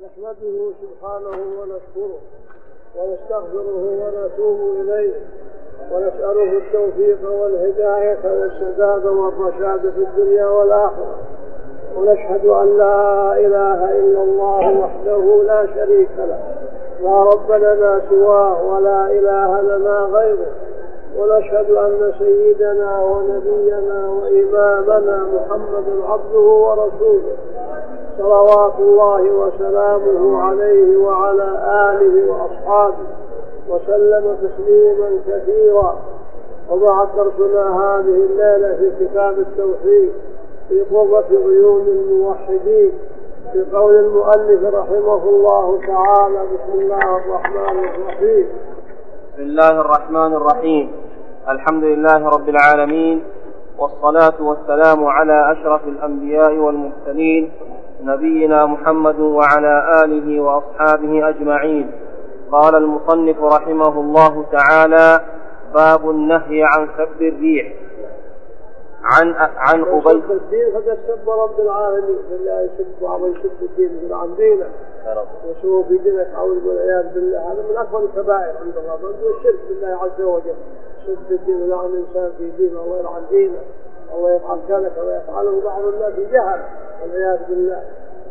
نحمده سبحانه ونشكره ونستغفره ونتوب إليه ونسأله التوفيق والهداية والسداد والرشاد في الدنيا والآخرة، ونشهد أن لا إله إلا الله وحده لا شريك له، لا رب لنا سواه ولا إله لنا غيره، ونشهد أن سيدنا ونبينا وإمامنا محمد عبده ورسوله صلوات الله وسلامه عليه وعلى آله وأصحابه وسلم تسليما كثيرا. وبعد درسنا هذه الليلة في كتاب التوحيد في قرة عيون الموحدين في قول المؤلف رحمه الله تعالى: بسم الله الرحمن الرحيم. بسم الله الرحمن الرحيم. الحمد لله رب العالمين، والصلاة والسلام على أشرف الأنبياء والمرسلين نبينا محمد وعلى آله وأصحابه أجمعين. قال المصنف رحمه الله تعالى: باب النهي عن سب الريح. عن أبي الدين فقد سب رب العالمين، فلا يسب بعض يسب الدين من عن دينه وشوف في دينك أعوذ والعياذ بالله، هذا من أكبر الكبائر عند الله، من الشرك بالله عز وجل. سب الدين لا عن إنسان في دينه، الله يلعن دينه، الله يفعل كذا كما يفعله بعض الناس جهل والعياذ بالله.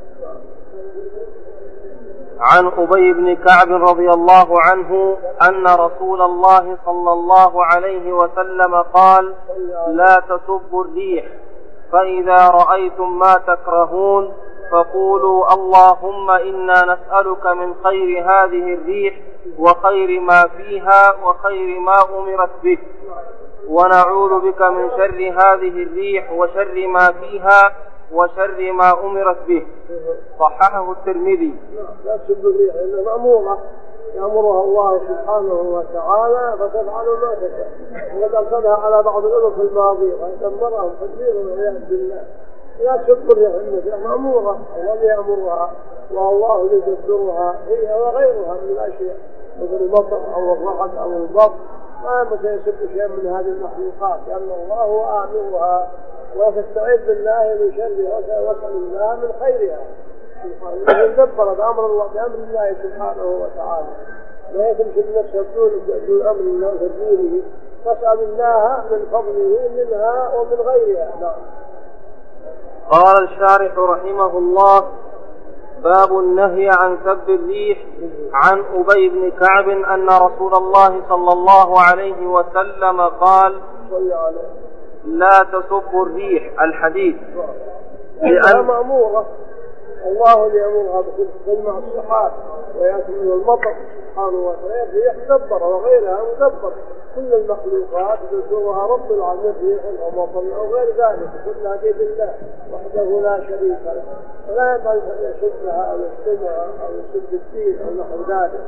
عن أبي بن كعب رضي الله عنه أن رسول الله صلى الله عليه وسلم قال: لا تسبوا الريح، فإذا رأيتم ما تكرهون فقولوا اللهم إنا نسألك من خير هذه الريح وخير ما فيها وخير ما أمرت به، ونعوذ بك من شر هذه الريح وشر ما فيها وشر ما أمرت به. صححه الترمذي. لا تسب الريح، إنها مأمورة يأمرها الله سبحانه وتعالى فتفعل ما تشاء، وقد أرسلها على بعض الأمم الماضية ويدمرهم تدمير والعياذ بالله. لا تسب الريح، إنها مأمورة، الله يأمرها والله يدبرها هي وغيرها من الأشياء مثل المطر أو الرعد أو البرق. ما يسب شيء من هذه المخلوقات، لأن الله هو آمرها، وتستعيذ بالله من شرها واسأل الله من خيرها. يدبر بأمر الله سبحانه وتعالى، لا تمشي بنفسها بدون أمر الله وتدبيره، تسأل الله من فضله منها ومن غيرها. نعم. قال الشارح رحمه الله: باب النهي عن سب الريح. عن أبي بن كعب أن رسول الله صلى الله عليه وسلم قال: لا تسبوا الريح. الحديث. لأن مأمورة، الله يأمرها بكل الصحات ويأتي من المطر سبحانه وتعالى. الريح مدبرة وغيرها مدبر، كل المخلوقات تدبرها رب العالمين، ريح أو مطر أو غير ذلك، كلها بيد الله وحده لا شريك له، فلا ينبغي أن يسبها أو يشتمها أو يسب الدين أو نحو ذلك.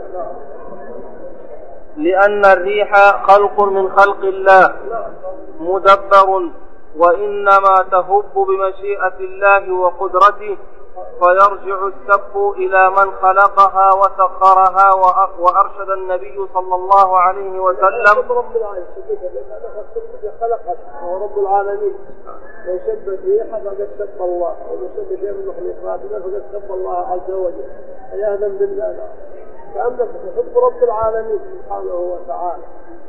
لأن الريح خلق من خلق الله مدبر، وإنما تهب بمشيئة الله وقدرته، فيرجع السب إلى من خلقها وسخرها. وأرشد النبي صلى الله عليه وسلم: رب العالمين خلقها ورب العالمين، لو سب الريح فقد سب الله، أو سب شيء من مخلوقاتنا فقد سب الله عز وجل عياذا بالله. فأنت تسب رب العالمين سبحانه وتعالى.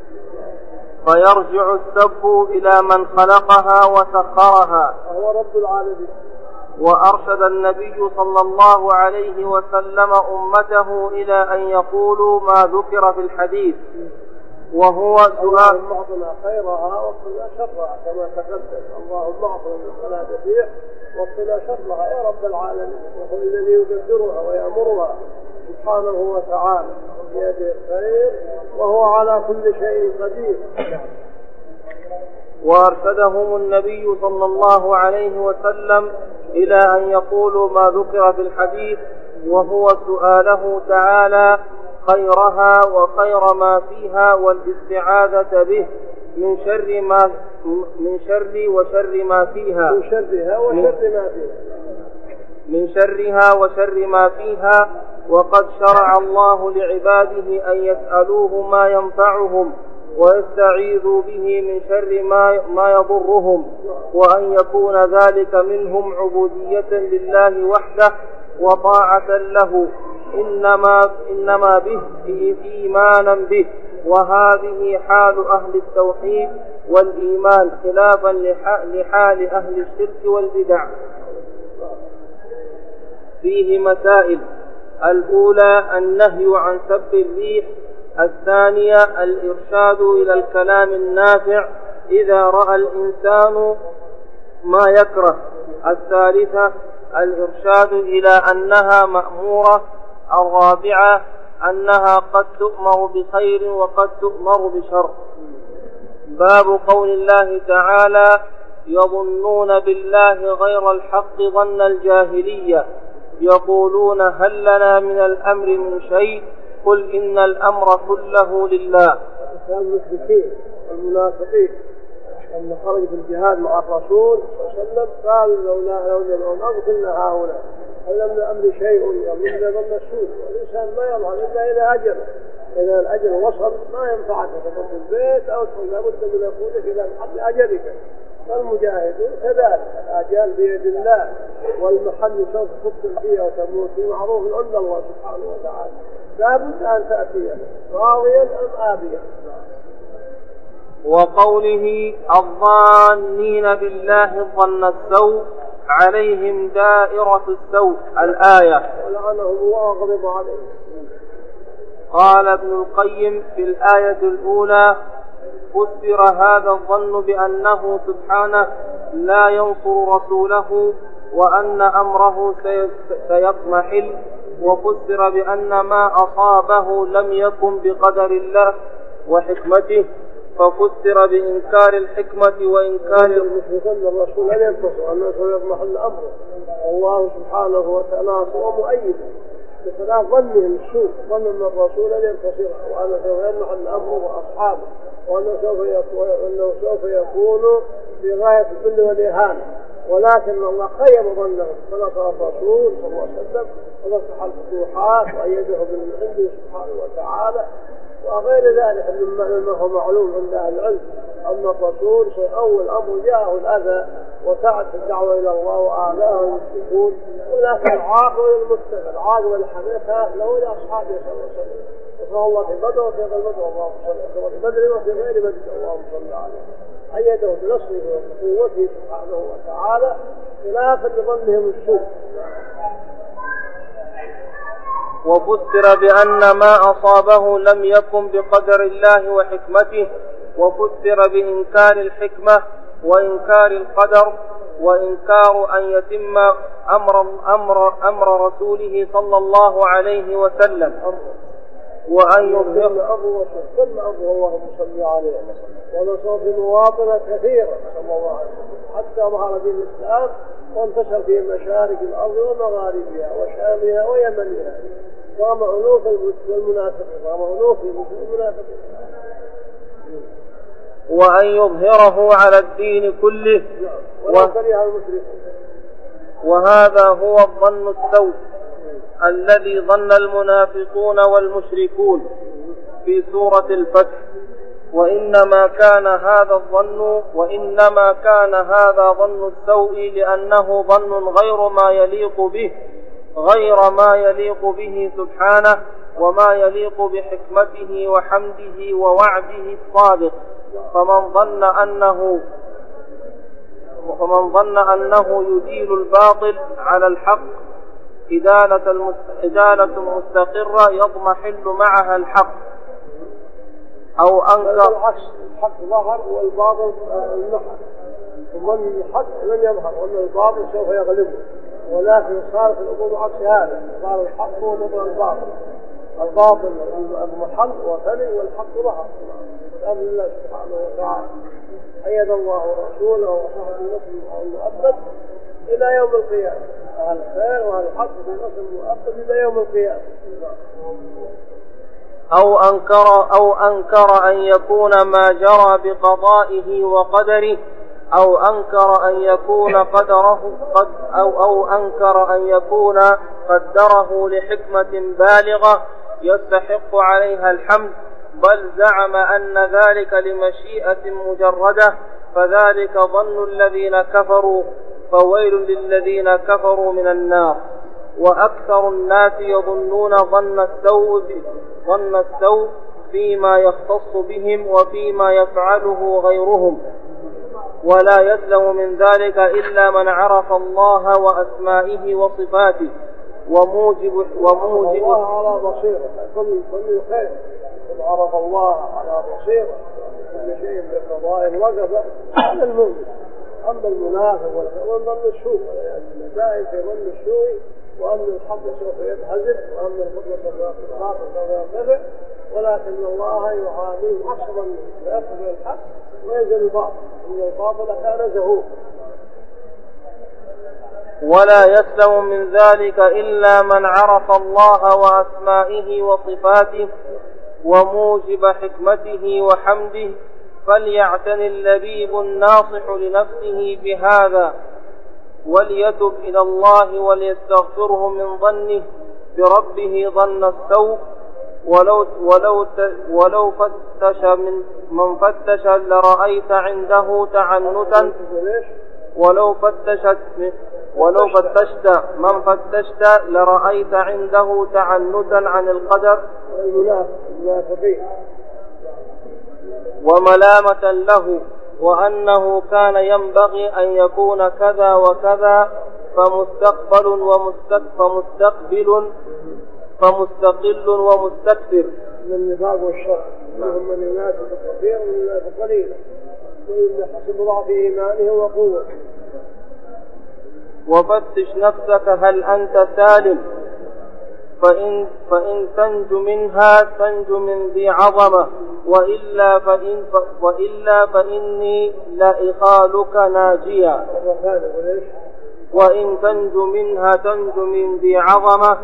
فيرجع السب إلى من خلقها وسخرها، وهو رب العالمين. وأرشد النبي صلى الله عليه وسلم أمته إلى أن يقولوا ما ذكر في الحديث، وهو سؤال: اللهم اعطنا خيرها وقنا شرها، كما تقدم: اللهم اعطنا من خلال الريح وقنا شرها يا رب العالمين، وهو الذي يدبرها ويأمرها سبحانه وتعالى، بيده الخير وهو على كل شيء قدير. وأرشدهم النبي صلى الله عليه وسلم إلى أن يقولوا ما ذكر في الحديث، وهو سؤاله تعالى خيرها وخير ما فيها، والاستعاذة به من شرها وشر ما فيها. وقد شرع الله لعباده أن يسألوه ما ينفعهم ويستعيذوا به من شر ما يضرهم، وأن يكون ذلك منهم عبودية لله وحده وطاعة له، إنما به إيمانا به، وهذه حال أهل التوحيد والإيمان خلافا لحال أهل الشرك والبدع. فيه مسائل: الأولى النهي عن سب الريح، الثانية الإرشاد إلى الكلام النافع إذا رأى الإنسان ما يكره، الثالثة الإرشاد إلى أنها مأمورة، الرابعة أنها قد تؤمر بخير وقد تؤمر بشر. باب قول الله تعالى: يظنون بالله غير الحق ظن الجاهلية، يقولون هل لنا من الأمر من شيء، قل إن الأمر كله لله. المشركين والمنافقين لما خرج في الجهاد مع الرسول صلى الله عليه وسلم قالوا لولا الأمر كنا هؤلاء، هل لم الأمر شيء يظن ظن السوء، والإنسان ما يظهر إلا إلى أجل، إذا الأجل وصل ما ينفعك تدخل في البيت أو تقول لابد من أخوتك إلى محل أجلك. فالمجاهدون كذلك الأجال بيد الله، والمحل سوف تقتل فيها وتموت في معروف عند الله سبحانه وتعالى، لابد أن تأتي راضيا أم آبيا. وقوله: الظانين بالله ظن السوء عليهم دائرة السوء، الآية. ولعنهم الله وغضب عليهم. قال ابن القيم في الآية الأولى: فسر هذا الظن بأنه سبحانه لا ينصر رسوله وأن أمره سيضمحل، وفسر بأن ما أصابه لم يكن بقدر الله وحكمته، ففسر بإنكار الحكمة وإنكار الرسول لا ينتصر، أنه سيضمحل أمره، والله سبحانه وتعالى هو مؤيد بخلاف ظنهم السوء، ظن أن الرسول لا ينتصر وأنه سوف يضمحل أمره وأصحابه، وأنه سوف يكون في غاية الذل والإهانة، ولكن الله خير ظنهم فنصر الرسول صلى الله عليه وسلم وفتح الفتوحات وأيده من عنده سبحانه وتعالى وغير ذلك مما هو معلوم عند أهل العلم أن الرسول أول أمر جاءه الأذى وسعت في الدعوة إلى الله وآذاه المشركون، ولكن العاقبة للمتقين، العاقبة للحمية كانت له لأصحابه صلى الله عليه وسلم، نصر الله في بدر وفي غير بدر، اللهم صل عليه، وفي بدر وفي غير بدر، اللهم صل عليه، أيده بنصره وقوته سبحانه وتعالى خلافا لظنهم السوء. وفسر بأن ما أصابه لم يكن بقدر الله وحكمته، وفسر بإنكار الحكمة وإنكار القدر، وإنكار أن يتم أمر رسوله صلى الله عليه وسلم، وأن يظهر أمره اللهم صل عليه ونصر في مواطن كثيرة صلى الله عليه وسلم حتى ظهر دين الإسلام وانتشر في مشارق الأرض ومغاربها وشامها ويمنها، رغم أنوف المنافقين، وأن يظهره على الدين كله وكره المشركين. وهذا هو الظن السوء الذي ظن المنافقون والمشركون في سورة الفتح، وإنما كان هذا ظن السوء لأنه ظن غير ما يليق به سبحانه وما يليق بحكمته وحمده ووعده الصادق. فمن ظن أنه يديل الباطل على الحق إدالة مستقرة يضمحل معها الحق، أو أنكر الحق ظهر والباطل انمحى، وظن الحق لن يظهر وأن الباطل سوف يغلبه، ولكن صارت الأمور عكس هذا، صار الحق ومضى الباطل المحل وثني والحق ظهر بأمر الله سبحانه وتعالى. أيد الله ورسوله وصحبه النصر المؤبد إلى يوم القيامة، أهل الخير وأهل الحق في النصر المؤبد إلى يوم القيامة. أو أنكر أن يكون ما جرى بقضائه وقدره، أو أنكر أن يكون أنكر أن يكون قدره لحكمة بالغة يستحق عليها الحمد، بل زعم أن ذلك لمشيئة مجردة، فذلك ظن الذين كفروا، فويل للذين كفروا من النار. وأكثر الناس يظنون ظن السوء فيما يختص بهم وفيما يفعله غيرهم، ولا يسلم من ذلك إلا من عرف الله وأسمائه وصفاته وموجب الله على بصيرة. كل خير قد عرف الله على بصيرة، كل شيء بالفضائل وقف على المؤمن. أما المنافق والظن السوء دائما في ظن السوء، وأن الحق سوف يتهزم، وأن الباطل سوف يرتفع، ولكن الله يعاملهم عكس ظنه، فيقبل الحق وينزل الباطل، إن الباطل كان زهوقا. ولا يسلم من ذلك إلا من عرف الله وأسمائه وصفاته وموجب حكمته وحمده، فليعتني اللبيب الناصح لنفسه بهذا، وليتب إلى الله وليستغفره من ظنه بربه ظن السوء، ولو فتش من فتش لرأيت عنده تعنتا ولو فتشت من فتشت لرأيت عنده تعنتا عن القدر وملامة له، وأنه كان ينبغي أن يكون كذا وكذا، فمستقل ومستكبر من النفاق والشر. منهم من ينافق كثير ومن ينافق قليلا، ومن حسب ضعف إيمانه وقوته. وفتش نفسك هل أنت سالم، فإن تنج منها تنج من ذي عظمة، وإلا فإني لإخالك ناجيا. وإن تنج منها تنج من ذي عظمة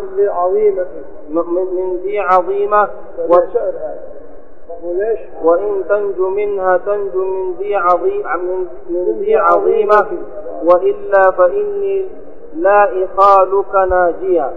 وإن تنج منها تنج من ذي عظيمة، وإلا فإني لا إخالك ناجيا.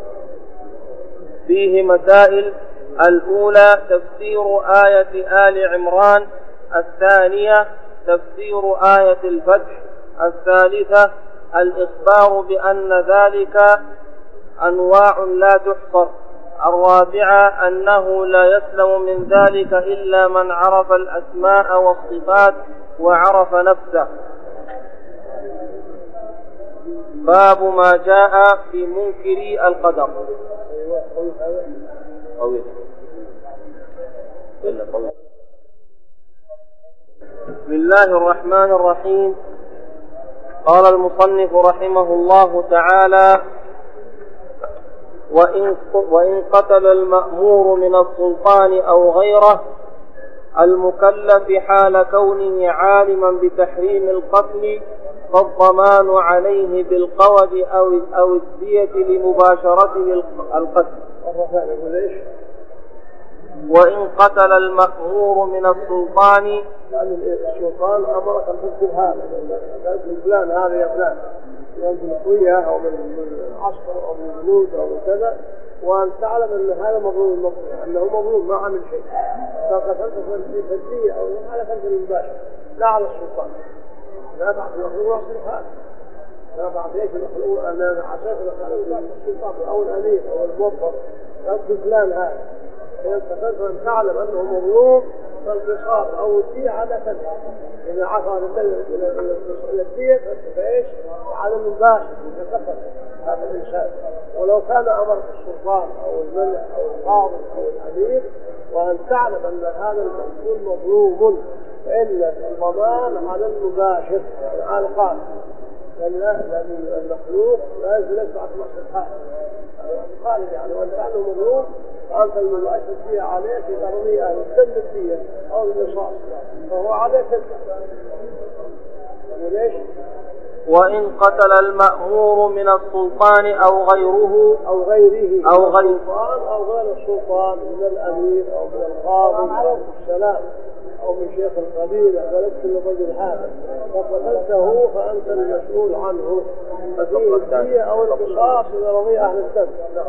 فيه مسائل: الأولى تفسير آية آل عمران، الثانية تفسير آية الفتح، الثالثة الإخبار بأن ذلك أنواع لا تحصر، الرابعة أنه لا يسلم من ذلك إلا من عرف الأسماء والصفات وعرف نفسه. باب ما جاء في منكري القدر. بسم الله الرحمن الرحيم. قال المصنف رحمه الله تعالى: وإن قتل المأمور من السلطان أو غيره المكلف حال كونه عالما بتحريم القتل، فالضمان عليه بالقود أو الدية لمباشرته القتل. وإن قتل المأمور من السلطان، السلطان أمرك أن تقتل هذا من فلان، هذا يا فلان، من قوية أو من عسكر أو من جنود أو من كذا، وأن تعلم أن هذا مظلوم، أنه مظلوم ما عمل شيء، فقتلت في الدية أو على قتل المباشر، لا على السلطان. لا بعد المخلوق يصرف هذا، لا بعد ايش المخلوق أنا عشان السلطان أو الأمير أو الموظف قتل فلان هذا، فقتلت أن تعلم أنه مظلوم، فالقصاص أو الدية على كذا. إذا عفى إلى الدية فإيش؟ على المباشر إذا قتل هذا الإنسان. ولو كان أمر السلطان أو الملك أو القاضي أو الأمير، وأن تعلم أن هذا المقتول مظلوم، فإن الضمان على المباشر على القاضي، لأن المخلوق لا يزال يدفع مصلحة الخالد، يعني وأن كان مظلوم فأنت المباشر فيها عليك إذا رمي أهل الدم الدية أو النصاص، فهو عليك ليش؟ وإن قتل المأمور من السلطان أو غيره أو غير السلطان، من الأمير أو من القاضي أو السلام أو من شيخ القبيلة، فلست الرجل هذا، فقتلته فأنت المسؤول عنه، ففيه الدية أو القصاص إذا رضي أهل الدم.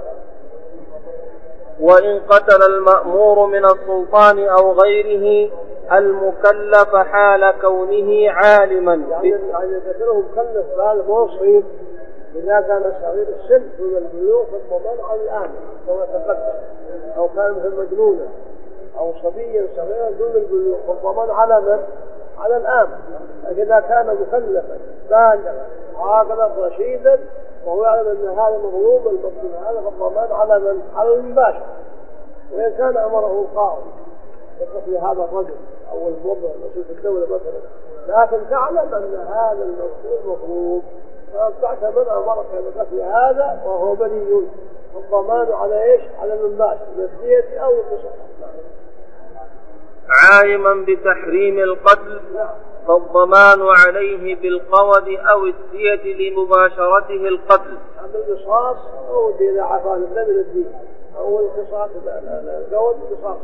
وإن قتل المأمور من السلطان أو غيره المكلف حال كونه عالما، يعني قتله مكلف بعد موصي إذا كان صغير السن دون البلوغ فالضمان على الآمن كما تقدم، أو كان مثل مجنونا أو صبيا صغيرا دون البلوغ فالضمان على من؟ على الآمن. لكن إذا كان مكلفا بالغا عاقلا رشيدا وهو يعلم أن هذا مظلوم المظلوم هذا فالضمان على من؟ على المباشر. وإن كان أمره القاضي بقتل هذا الرجل أو الموظف مسؤول الدولة مثلا، لكن تعلم أن هذا المسؤول مظلوم فأنت تعتمد أمرك بقتل هذا وهو بريء، الضمان على إيش؟ على المباشر بالدية أو القصاص. عالما بتحريم القتل فالضمان عليه بالقود أو الدية لمباشرته القتل. أما القصاص أو الدية إذا عفاه من الدية أو القصاص القود القصاص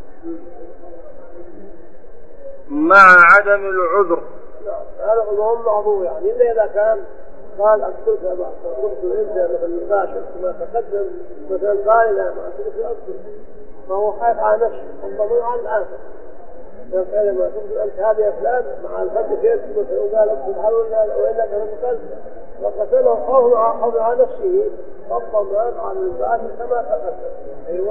مع عدم العذر. هذا المهم معذور يعني إلا إذا كان قال أقتلك أبا قلت أنت مثل المباشر كما تقدم مثلا قال لا ما أقتلك أقتل فهو خايف على نفسه الضمان على الآخر. فقال ما تقول أنت هذا يا فلان مع الفرد كيف وقال أقتل هل وإلا كان مقتل فقتله خوف على نفسه الضمان على المباشر كما تقدم. أيوة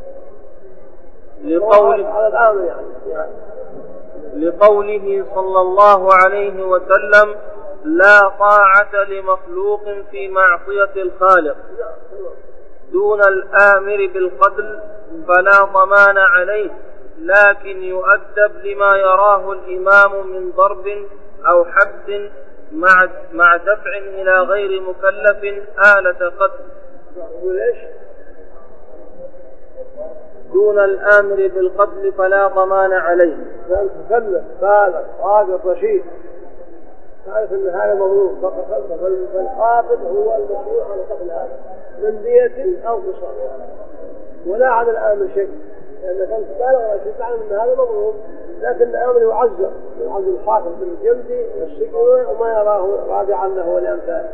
على الآن يعني. لقوله صلى الله عليه وسلم لا طاعة لمخلوق في معصية الخالق دون الآمر بالقتل فلا ضمان عليه، لكن يؤدب لما يراه الإمام من ضرب أو حبس مع دفع إلى غير مكلف آلة قتل. دون الآمر بالقتل فلا ضمان عليه. مكلف بالغ راجل رشيد تعرف أن هذا مظلوم فقتلته فالقاتل هو المسؤول عن قتل هذا من دية أو قصاص ولا على الآمر شيء، لأن كان بالغ رشيد تعلم أن هذا مظلوم لكن الآمر يعزر الحاكم بالجلد والسجن وما يراه راجعا له ولأمثاله.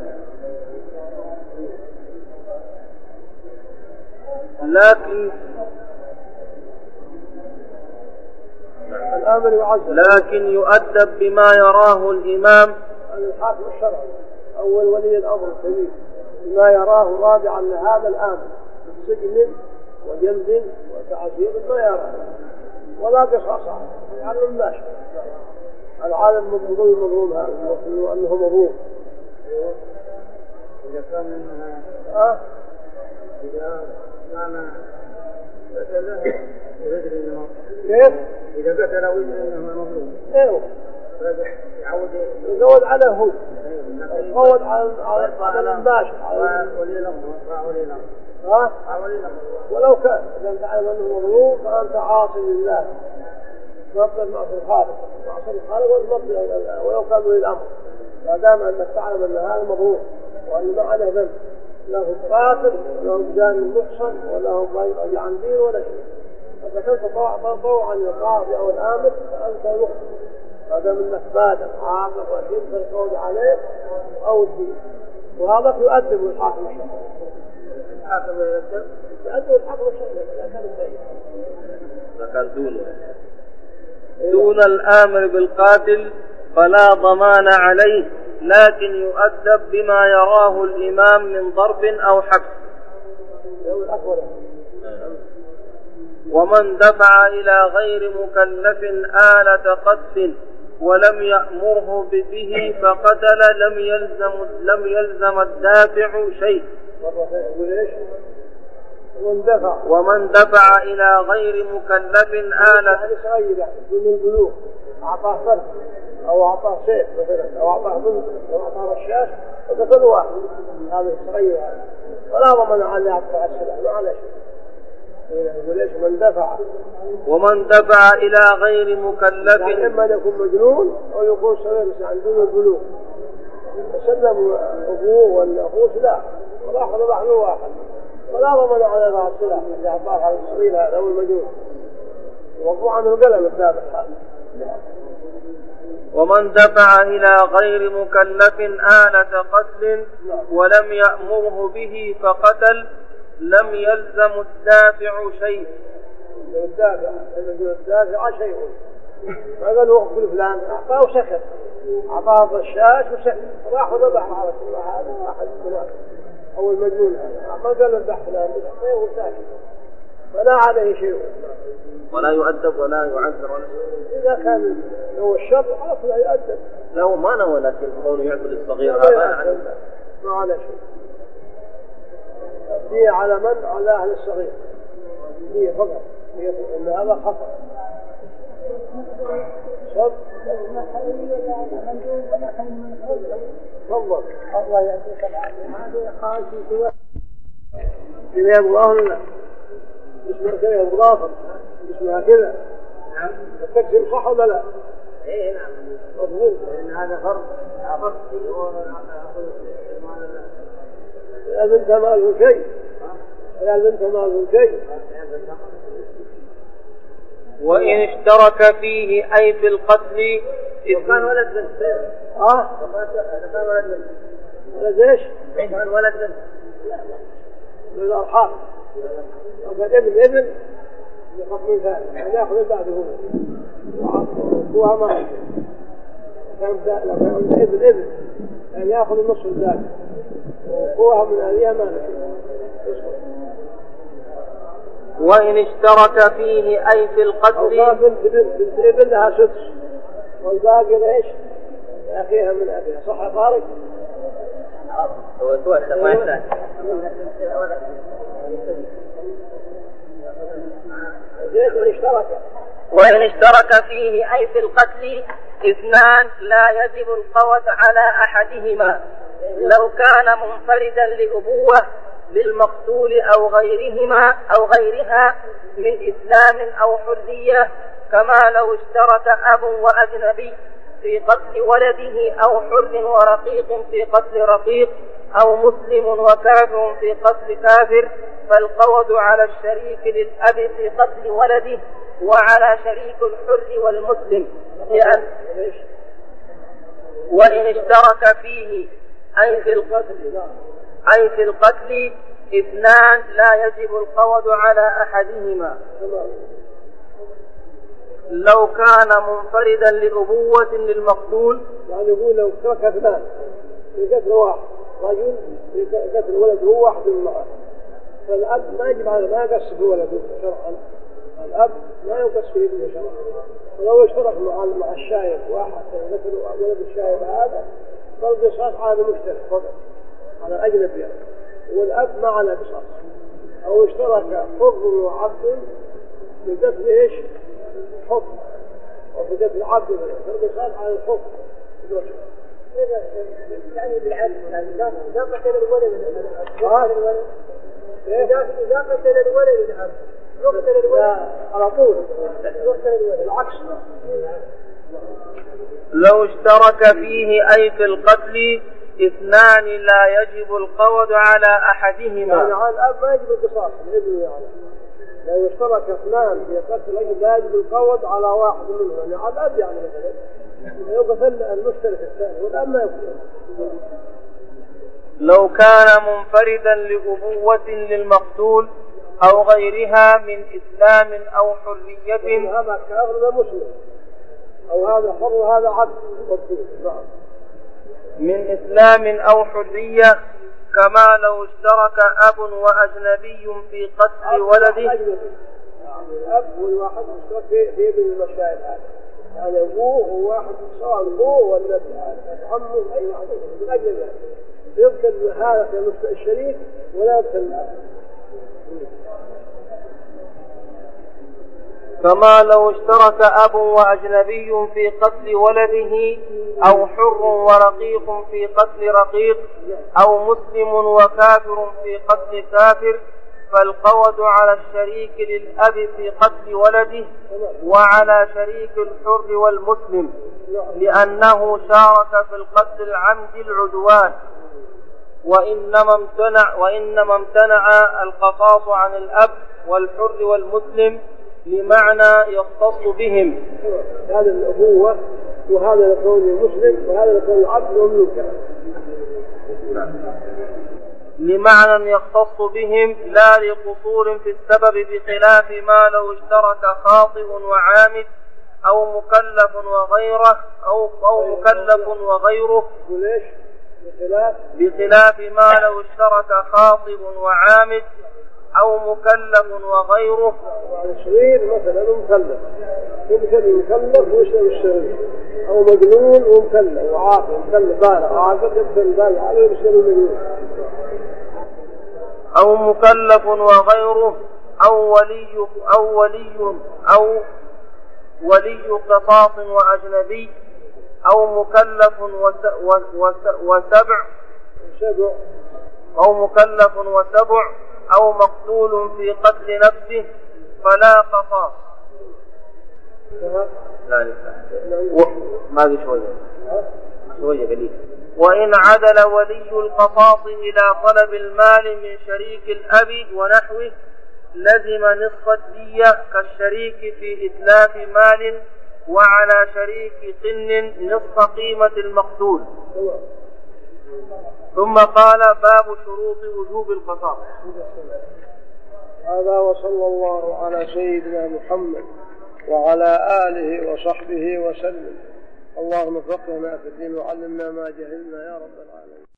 لكن يؤدب بما يراه الإمام الحاكم الشرعي أول ولي الأمر الكبير بما يراه راجعا لهذا الآمر سجن وجلد وتعزير ما يراه ولا قصاص على الماشي. العالم مظلوم هذا أنه مظلوم. إذا كان إذا كان قتله ويدري أنه كيف؟ إذا قتله ويدري أنه مظلوم. أيوه. يعود على هو. يعود على المباشر. ولي الأمر. ولو كان إذا تعلم أنه مظلوم فأنت عاصي لله. مطلب معصية الخالق. معصية الخالق والمطلب لله ولو كان ولي الأمر. ما دام أنك تعلم أن هذا مظلوم وأن ما عليه ذنب له قاتل له جاني محصن وله ضيق عن دين ولا شيء فكنت طوعا للقاضي أو الآمر فأنت مخطئ ما دام أنك بادر عاقل رشيد فالقول عليه أو الدين. وهذا يؤدب الحاكم الشرعي. يؤدب الحاكم الشرعي إذا كان سيء. إذا كان دون الآمر بالقاتل فلا ضمان عليه، لكن يؤدب بما يراه الإمام من ضرب أو حبس. ومن دفع إلى غير مكلف آلة قتل ولم يأمره به فقتل لم يلزم الدافع شيء. ومن دفع إلى غير مكلف آلة دون البلوغ أعطاه فرد أو أعطاه سيف مثلا أو أعطاه بنت أو أعطاه رشاش فقتل واحد هذا الصغير هذا ولا ضمن عليه أعطاه السلاح ما عليه شيء. ومن دفع إلى غير مكلف يعني إما أن يكون مجنون أو يكون صغير عن دون البلوغ فسلم أبوه ولا أخوه سلاح وراح له واحد ولا ضمن على هذا السلاح اللي أعطاه هذا الصغير هذا أو المجنون وقوع عنه القلم الثابت هذا. ومن دفع إلى غير مكلف آلة قتل ولم يأمره به فقتل لم يلزم الدافع شيء. الدافع شيء ما قالوا اقتل فلان أعطاه سكت أعطاه الشاش وسكت، راح وذبح على كل هذا واحد منافق أو المجنون هذا، ما قال الذبح فلان بس وساكت، فلا عليه شيء ولا يؤدب ولا يعذر ولا شيء. إذا كان هو الشر خلاص لا يؤدب. له ما نوى، لكن قوله يعبد الصغير هذا ما على شيء. دي على من؟ على أهل الصغير. دي فقط، إن هذا خطأ. صب. تفضل. الله يعطيك العافية. هذه خالتي سوى. كذا يا الله ولا؟ اسمها كذا يا مضافر. اسمها كذا. نعم. التكسير صح ولا لا؟ إيه نعم. مضبوط. لأن هذا فرض. فرض. هذا أنت ماله شيء. هذا أنت ماله شيء. وإن اشترك فيه أي في القتل كان ولد بنت. كان ولد بنت. ولد ايش؟ كان ولد بنت. من الأرحام. وقد ابن يقف ثاني يعني يأخذ بعده هو ما كان ابن يعني يأخذ النصف الثاني وقوها من أهلها ما وإن اشترك فيه أي في القتل أو بنت ابن لها سدس والباقي ايش؟ أخيها من أبيها. صح يا طارق؟ هو توسع ما يحتاج. وإن اشترك فيه أي في القتل اثنان لا يجب القود على أحدهما لو كان منفردا لأبوة بالمقتول أو غيرها من إسلام أو حرية، كما لو اشترك أب وأجنبي في قتل ولده أو حر ورقيق في قتل رقيق أو مسلم وكافر في قتل كافر، فالقود على الشريك للأب في قتل ولده وعلى شريك الحر والمسلم. وإن اشترك فيه أي في القتل اثنان لا يجب القود على أحدهما لو كان منفردا لأبوة للمقتول. يعني يقول لو اشترك اثنان في قتل واحد، رجل في قتل ولد هو واحد معه، فالأب ما يجب على ما يقص في ولده شرعا، الأب ما يقص في ابنه شرعا. ولو اشترك مع الشايب واحد مثل ولد الشايب هذا فالقصاص هذا مشترك فقط على أجنبي يعني. والأب ما على قصاص. أو اشترك حر وعبد في قتل ايش؟ حر، وفي قتل عبد فالقصاص على الحر. يعني بالعدل إذا قتل الولد إذا قتل الولد الأب يقتل الولد على طول يقتل الولد العكس. لو اشترك فيه أي في القتل اثنان لا يجب القود على أحدهما. يعني على الأب ما يجب القصاص الابن يعني. لو اشترك اثنان في قتل الأب لا يجب القود على واحد منهم، يعني على الأب يعني مثلا يقتل المشترك الثاني والأب ما يقتل. لو كان منفردا لأبوة للمقتول أو غيرها من إسلام أو حرية. هذا كافر مسلم أو هذا حر وهذا عبد مقتول من إسلام أو حرية، كما لو اشترك أب وأجنبي في قتل ولده. يعني الأب والواحد مشترك في ابن المشايخ هذا، يعني أبوه وواحد سواء أبوه ولا عمه أي واحد من أجل ذلك يقتل هذا في الشريك ولا يقتل الأب. كما لو اشترك أب وأجنبي في قتل ولده أو حر ورقيق في قتل رقيق أو مسلم وكافر في قتل كافر، فالقود على الشريك للأب في قتل ولده وعلى شريك الحر والمسلم، لأنه شارك في القتل العمد العدوان. وإنما امتنع القصاص عن الأب والحر والمسلم لمعنى يختص بهم. هذا الأبوة وهذا لكون المسلم وهذا لكون العبد والملك، لمعنى يختص بهم لا لقصور في السبب، بخلاف ما لو اشترك خاطئ وعامد أو مكلف وغيره أو مكلف وغيره بخلاف ما لو اشترك خاطب وعامد أو مكلف وغيره. شرير مثلا مكلف يبتدي مكلف ويشتري، أو مجنون ومكلف وعاقل مكلف بالغ عاقل يبتدي بالغ عليه يشتري مجنون. أو مكلف وغيره أو ولي قصاص وأجنبي أو مكلف وسبع أو مقتول في قتل نفسه فلا قصاص. لا ما في شوية قليل. وإن عدل ولي القصاص إلى طلب المال من شريك الأب ونحوه لزم نصف الدية كالشريك في إتلاف مال، وعلى شريك طن نصف قيمة المقتول. ثم قال باب شروط وجوب القصاص. هذا وصلى الله على سيدنا محمد وعلى آله وصحبه وسلم. اللهم فقهنا في الدين وعلمنا ما جهلنا يا رب العالمين.